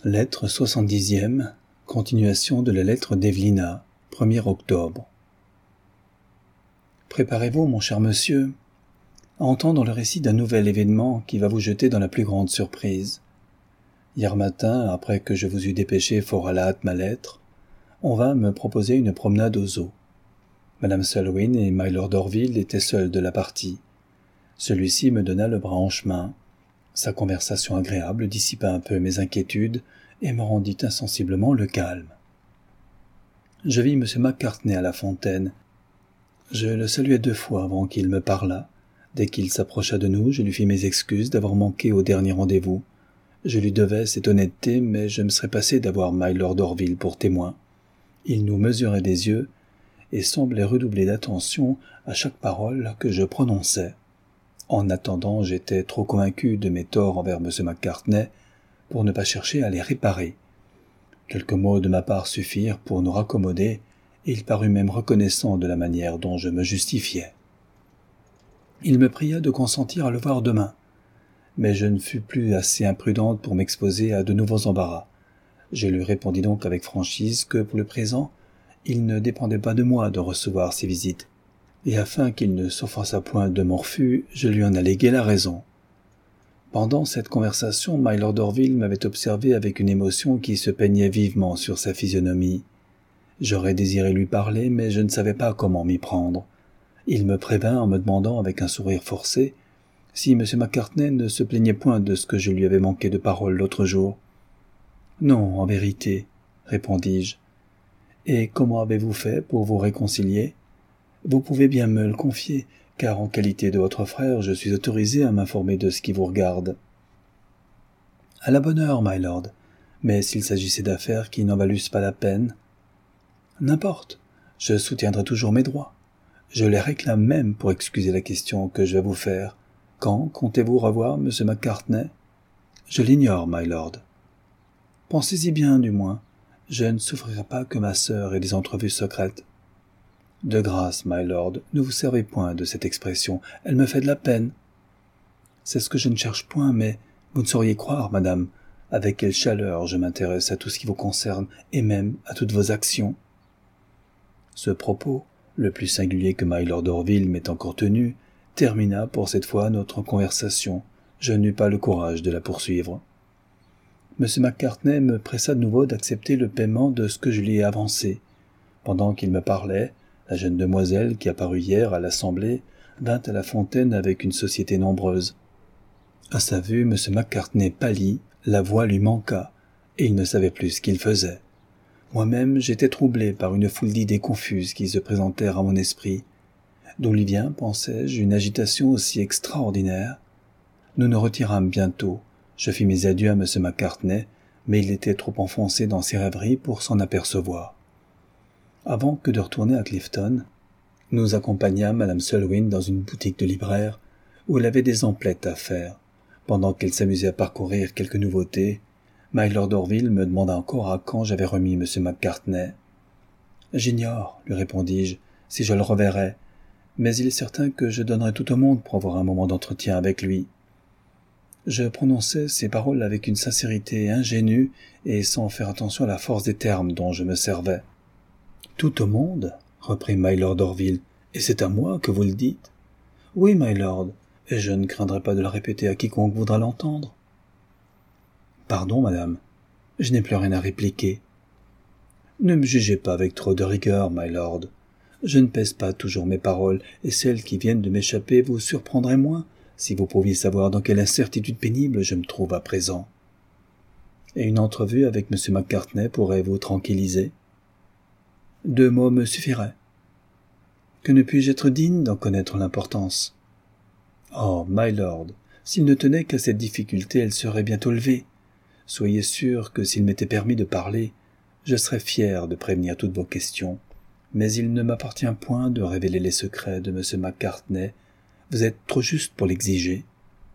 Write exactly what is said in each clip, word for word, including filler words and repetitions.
Lettre soixante-dixième, continuation de la lettre d'Evelina, premier octobre. Préparez-vous, mon cher monsieur, à entendre le récit d'un nouvel événement qui va vous jeter dans la plus grande surprise. Hier matin, après que je vous eus dépêché fort à la hâte ma lettre, on vint me proposer une promenade aux eaux. Madame Selwyn et Mylord Orville étaient seuls de la partie. Celui-ci me donna le bras en chemin. Sa conversation agréable dissipa un peu mes inquiétudes et me rendit insensiblement le calme. Je vis M. Macartney à la fontaine. Je le saluai deux fois avant qu'il me parlât. Dès qu'il s'approcha de nous, je lui fis mes excuses d'avoir manqué au dernier rendez-vous. Je lui devais cette honnêteté, mais je me serais passé d'avoir Mylord Orville pour témoin. Il nous mesurait des yeux et semblait redoubler d'attention à chaque parole que je prononçais. En attendant, j'étais trop convaincu de mes torts envers M. Macartney pour ne pas chercher à les réparer. Quelques mots de ma part suffirent pour nous raccommoder, et il parut même reconnaissant de la manière dont je me justifiais. Il me pria de consentir à le voir demain, mais je ne fus plus assez imprudente pour m'exposer à de nouveaux embarras. Je lui répondis donc avec franchise que, pour le présent, il ne dépendait pas de moi de recevoir ses visites, et afin qu'il ne s'offensât point de mon refus, je lui en alléguai la raison. Pendant cette conversation, Mylord Orville m'avait observé avec une émotion qui se peignait vivement sur sa physionomie. J'aurais désiré lui parler, mais je ne savais pas comment m'y prendre. Il me prévint en me demandant avec un sourire forcé si M. Macartney ne se plaignait point de ce que je lui avais manqué de parole l'autre jour. « Non, en vérité, » répondis-je. « Et comment avez-vous fait pour vous réconcilier ? Vous pouvez bien me le confier, car en qualité de votre frère, je suis autorisé à m'informer de ce qui vous regarde. »« À la bonne heure, my lord, mais s'il s'agissait d'affaires qui n'en valussent pas la peine, n'importe, je soutiendrai toujours mes droits. Je les réclame même pour excuser la question que je vais vous faire. Quand comptez-vous revoir M. Macartney ? Je l'ignore, my lord. Pensez-y bien, du moins. Je ne souffrirai pas que ma sœur ait des entrevues secrètes. De grâce, my lord, ne vous servez point de cette expression, elle me fait de la peine. C'est ce que je ne cherche point, mais vous ne sauriez croire, madame, avec quelle chaleur je m'intéresse à tout ce qui vous concerne, et même à toutes vos actions. Ce propos, le plus singulier que Mylord Orville m'ait encore tenu, termina pour cette fois notre conversation. Je n'eus pas le courage de la poursuivre. M. Macartney me pressa de nouveau d'accepter le paiement de ce que je lui ai avancé. Pendant qu'il me parlait, la jeune demoiselle qui apparut hier à l'Assemblée vint à la fontaine avec une société nombreuse. À sa vue, M. Macartney pâlit, la voix lui manqua, et il ne savait plus ce qu'il faisait. Moi-même, j'étais troublé par une foule d'idées confuses qui se présentèrent à mon esprit. D'où lui vient, pensais-je, une agitation aussi extraordinaire ? Nous nous retirâmes bientôt. Je fis mes adieux à M. Macartney, mais il était trop enfoncé dans ses rêveries pour s'en apercevoir. Avant que de retourner à Clifton, nous accompagnâmes Madame Selwyn dans une boutique de libraire où elle avait des emplettes à faire. Pendant qu'elle s'amusait à parcourir quelques nouveautés, Mylord Orville me demanda encore à quand j'avais remis M. Macartney. « J'ignore, » lui répondis-je, « si je le reverrai, mais il est certain que je donnerai tout au monde pour avoir un moment d'entretien avec lui. » Je prononçais ces paroles avec une sincérité ingénue et sans faire attention à la force des termes dont je me servais. « Tout au monde ?» reprit Mylord Orville. « Et c'est à moi que vous le dites ?»« Oui, my lord, et je ne craindrai pas de le répéter à quiconque voudra l'entendre. »« Pardon, madame, je n'ai plus rien à répliquer. »« Ne me jugez pas avec trop de rigueur, my lord. Je ne pèse pas toujours mes paroles, et celles qui viennent de m'échapper vous surprendraient moins, si vous pouviez savoir dans quelle incertitude pénible je me trouve à présent. Et une entrevue avec M. Macartney pourrait vous tranquilliser. Deux mots me suffiraient. Que ne puis-je être digne d'en connaître l'importance ? Oh, my lord, s'il ne tenait qu'à cette difficulté, elle serait bientôt levée. Soyez sûr que s'il m'était permis de parler, je serais fier de prévenir toutes vos questions. Mais il ne m'appartient point de révéler les secrets de M. Macartney. Vous êtes trop juste pour l'exiger.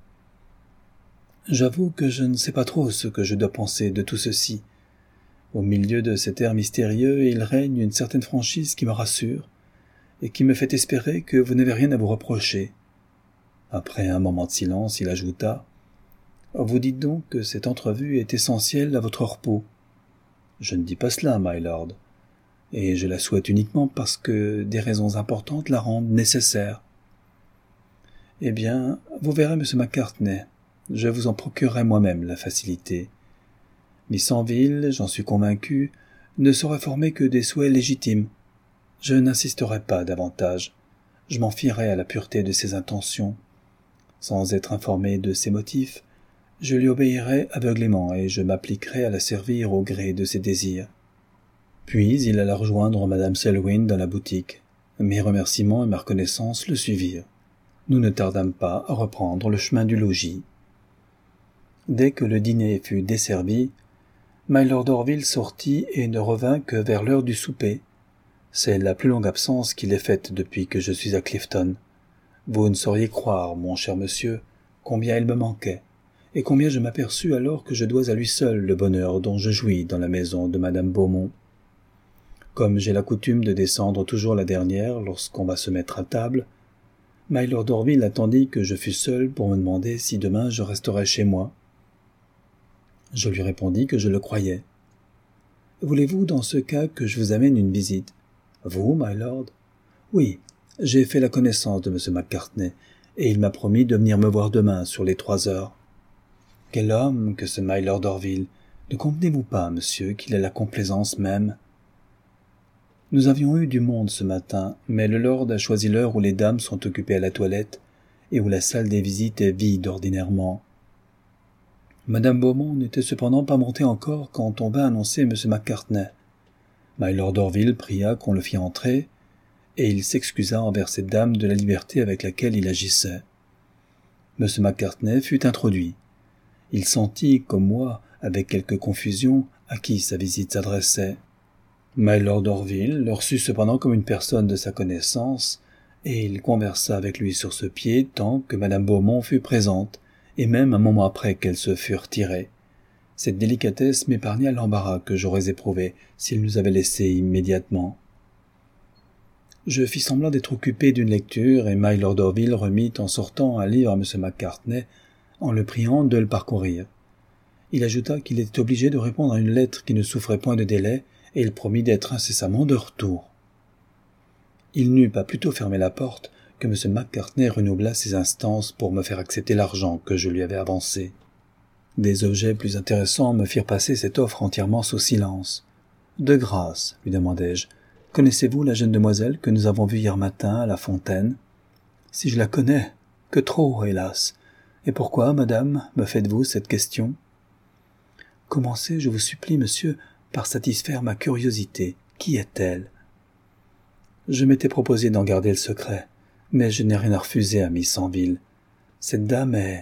J'avoue que je ne sais pas trop ce que je dois penser de tout ceci. Au milieu de cet air mystérieux, il règne une certaine franchise qui me rassure, et qui me fait espérer que vous n'avez rien à vous reprocher. Après un moment de silence, il ajouta « Vous dites donc que cette entrevue est essentielle à votre repos. Je ne dis pas cela, my lord, et je la souhaite uniquement parce que des raisons importantes la rendent nécessaire. Eh bien, vous verrez, monsieur Macartney, je vous en procurerai moi-même la facilité. Miss Anville, j'en suis convaincu, ne saurait former que des souhaits légitimes. Je n'insisterai pas davantage. Je m'en fierai à la pureté de ses intentions. Sans être informé de ses motifs, je lui obéirai aveuglément et je m'appliquerai à la servir au gré de ses désirs. Puis il alla rejoindre madame Selwyn dans la boutique. Mes remerciements et ma reconnaissance le suivirent. Nous ne tardâmes pas à reprendre le chemin du logis. Dès que le dîner fut desservi, my lord Orville sortit et ne revint que vers l'heure du souper. C'est la plus longue absence qu'il ait faite depuis que je suis à Clifton. Vous ne sauriez croire, mon cher monsieur, combien il me manquait, et combien je m'aperçus alors que je dois à lui seul le bonheur dont je jouis dans la maison de madame Beaumont. Comme j'ai la coutume de descendre toujours la dernière lorsqu'on va se mettre à table, my lord Orville attendit que je fusse seul pour me demander si demain je resterais chez moi. Je lui répondis que je le croyais. « Voulez-vous dans ce cas que je vous amène une visite ?»« Vous, my lord ?»« Oui, j'ai fait la connaissance de M. Macartney, et il m'a promis de venir me voir demain sur les trois heures. »« Quel homme que ce my lord Orville! Ne convenez-vous pas, monsieur, qu'il a la complaisance même ?» Nous avions eu du monde ce matin, mais le lord a choisi l'heure où les dames sont occupées à la toilette et où la salle des visites est vide ordinairement. Madame Beaumont n'était cependant pas montée encore quand on vint annoncer M. Macartney. My lord Orville pria qu'on le fît entrer, et il s'excusa envers cette dame de la liberté avec laquelle il agissait. M. Macartney fut introduit. Il sentit, comme moi, avec quelque confusion, à qui sa visite s'adressait. My lord Orville le reçut cependant comme une personne de sa connaissance, et il conversa avec lui sur ce pied tant que madame Beaumont fut présente, et même un moment après qu'elle se fût retirée. Cette délicatesse m'épargna l'embarras que j'aurais éprouvé s'il nous avait laissés immédiatement. Je fis semblant d'être occupé d'une lecture, et my lord Orville remit en sortant un livre à M. Macartney, en le priant de le parcourir. Il ajouta qu'il était obligé de répondre à une lettre qui ne souffrait point de délai, et il promit d'être incessamment de retour. Il n'eut pas plutôt fermé la porte que M. Macartney renouvela ses instances pour me faire accepter l'argent que je lui avais avancé. Des objets plus intéressants me firent passer cette offre entièrement sous silence. « De grâce, lui demandai-je, connaissez-vous la jeune demoiselle que nous avons vue hier matin à la fontaine ?»« Si je la connais, que trop, hélas. Et pourquoi, madame, me faites-vous cette question ?»« Commencez, je vous supplie, monsieur, par satisfaire ma curiosité. Qui est-elle ?» Je m'étais proposé d'en garder le secret, mais je n'ai rien à refuser à Miss Anville. Cette dame est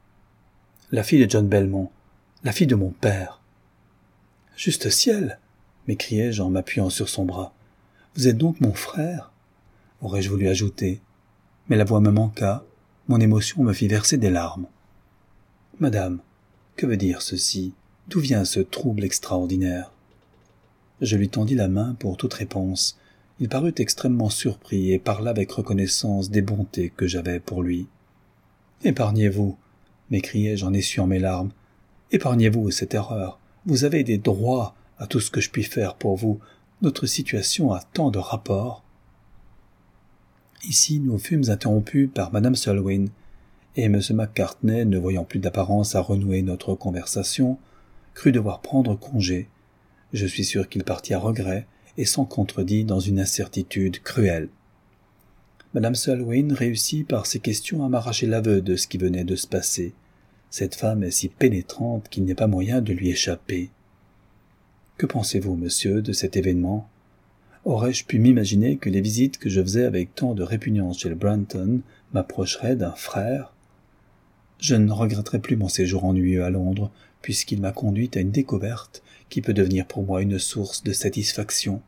la fille de John Belmont, la fille de mon père. « Juste ciel !» m'écriai-je en m'appuyant sur son bras. « Vous êtes donc mon frère ?» aurais-je voulu ajouter, mais la voix me manqua, mon émotion me fit verser des larmes. « Madame, que veut dire ceci ? D'où vient ce trouble extraordinaire ?» Je lui tendis la main pour toute réponse. Il parut extrêmement surpris et parla avec reconnaissance des bontés que j'avais pour lui. « Épargnez-vous !» m'écriai-je en essuyant mes larmes. « Épargnez-vous cette erreur. Vous avez des droits à tout ce que je puis faire pour vous. Notre situation a tant de rapports. » Ici, nous fûmes interrompus par madame Selwyn, et M. Macartney, ne voyant plus d'apparence à renouer notre conversation, crut devoir prendre congé. Je suis sûr qu'il partit à regret, et s'en contredit dans une incertitude cruelle. Madame Selwyn réussit par ses questions à m'arracher l'aveu de ce qui venait de se passer. Cette femme est si pénétrante qu'il n'y a pas moyen de lui échapper. Que pensez-vous, monsieur, de cet événement ? Aurais-je pu m'imaginer que les visites que je faisais avec tant de répugnance chez le Brunton m'approcheraient d'un frère ? Je ne regretterai plus mon séjour ennuyeux à Londres, puisqu'il m'a conduite à une découverte qui peut devenir pour moi une source de satisfaction.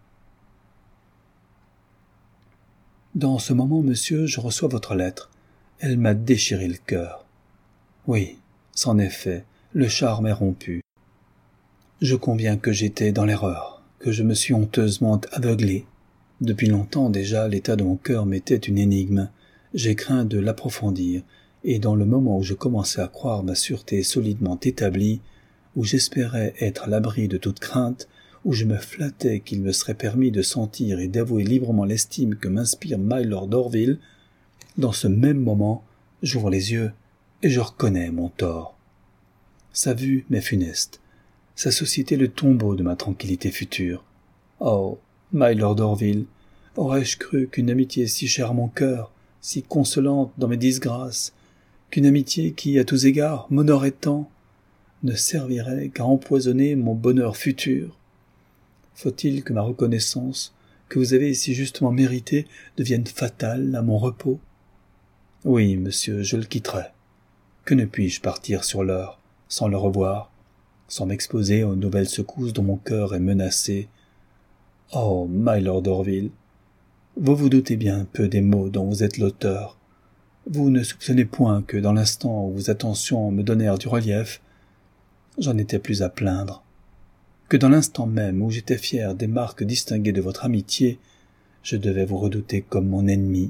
Dans ce moment, monsieur, je reçois votre lettre. Elle m'a déchiré le cœur. Oui, c'en est fait, le charme est rompu. Je conviens que j'étais dans l'erreur, que je me suis honteusement aveuglé. Depuis longtemps déjà, l'état de mon cœur m'était une énigme. J'ai craint de l'approfondir, et dans le moment où je commençais à croire ma sûreté solidement établie, où j'espérais être à l'abri de toute crainte, où je me flattais qu'il me serait permis de sentir et d'avouer librement l'estime que m'inspire Mylord Orville, dans ce même moment, j'ouvre les yeux et je reconnais mon tort. Sa vue m'est funeste, sa société le tombeau de ma tranquillité future. Oh, Mylord Orville, aurais-je cru qu'une amitié si chère à mon cœur, si consolante dans mes disgrâces, qu'une amitié qui, à tous égards, m'honorait tant, ne servirait qu'à empoisonner mon bonheur futur? Faut-il que ma reconnaissance, que vous avez si justement méritée, devienne fatale à mon repos? Oui, monsieur, je le quitterai. Que ne puis-je partir sur l'heure, sans le revoir, sans m'exposer aux nouvelles secousses dont mon cœur est menacé? Oh, Mylord Orville, vous vous doutez bien peu des maux dont vous êtes l'auteur. Vous ne soupçonnez point que dans l'instant où vos attentions me donnèrent du relief, j'en étais plus à plaindre, que dans l'instant même où j'étais fier des marques distinguées de votre amitié, je devais vous redouter comme mon ennemi.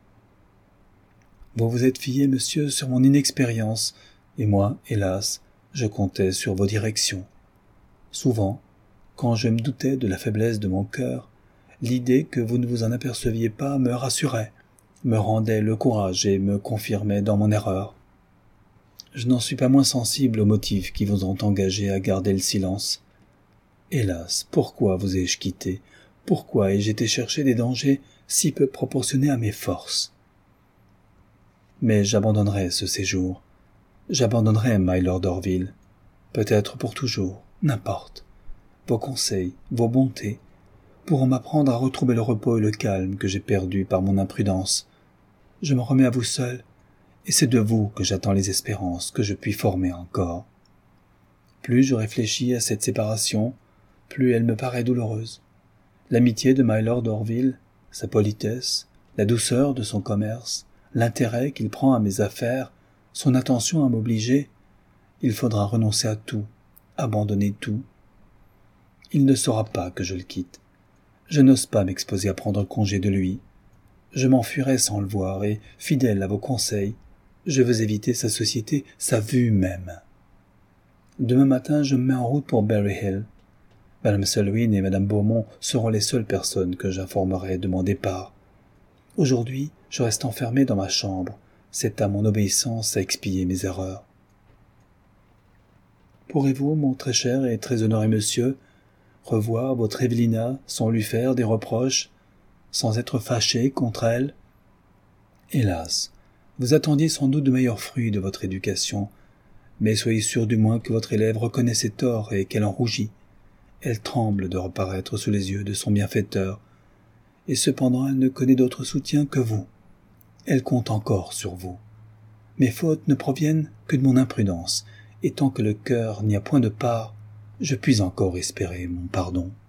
Vous vous êtes fié, monsieur, sur mon inexpérience, et moi, hélas, je comptais sur vos directions. Souvent, quand je me doutais de la faiblesse de mon cœur, l'idée que vous ne vous en aperceviez pas me rassurait, me rendait le courage et me confirmait dans mon erreur. Je n'en suis pas moins sensible aux motifs qui vous ont engagé à garder le silence. Hélas, pourquoi vous ai-je quitté? Pourquoi ai-je été chercher des dangers si peu proportionnés à mes forces? Mais j'abandonnerai ce séjour. J'abandonnerai Mylord Orville. Peut-être pour toujours, n'importe. Vos conseils, vos bontés, pourront m'apprendre à retrouver le repos et le calme que j'ai perdu par mon imprudence. Je me remets à vous seul, et c'est de vous que j'attends les espérances que je puis former encore. Plus je réfléchis à cette séparation, plus elle me paraît douloureuse. L'amitié de Mylord Orville, sa politesse, la douceur de son commerce, l'intérêt qu'il prend à mes affaires, son attention à m'obliger, il faudra renoncer à tout, abandonner tout. Il ne saura pas que je le quitte. Je n'ose pas m'exposer à prendre congé de lui. Je m'enfuirai sans le voir et, fidèle à vos conseils, je veux éviter sa société, sa vue même. Demain matin, je me mets en route pour Berry Hill. Madame Selwyn et Madame Beaumont seront les seules personnes que j'informerai de mon départ. Aujourd'hui, je reste enfermé dans ma chambre. C'est à mon obéissance à expier mes erreurs. Pourrez-vous, mon très cher et très honoré monsieur, revoir votre Evelina sans lui faire des reproches, sans être fâché contre elle? Hélas, vous attendiez sans doute de meilleurs fruits de votre éducation, mais soyez sûr du moins que votre élève reconnaît ses torts et qu'elle en rougit. Elle tremble de reparaître sous les yeux de son bienfaiteur, et cependant elle ne connaît d'autre soutien que vous. Elle compte encore sur vous. Mes fautes ne proviennent que de mon imprudence, et tant que le cœur n'y a point de part, je puis encore espérer mon pardon.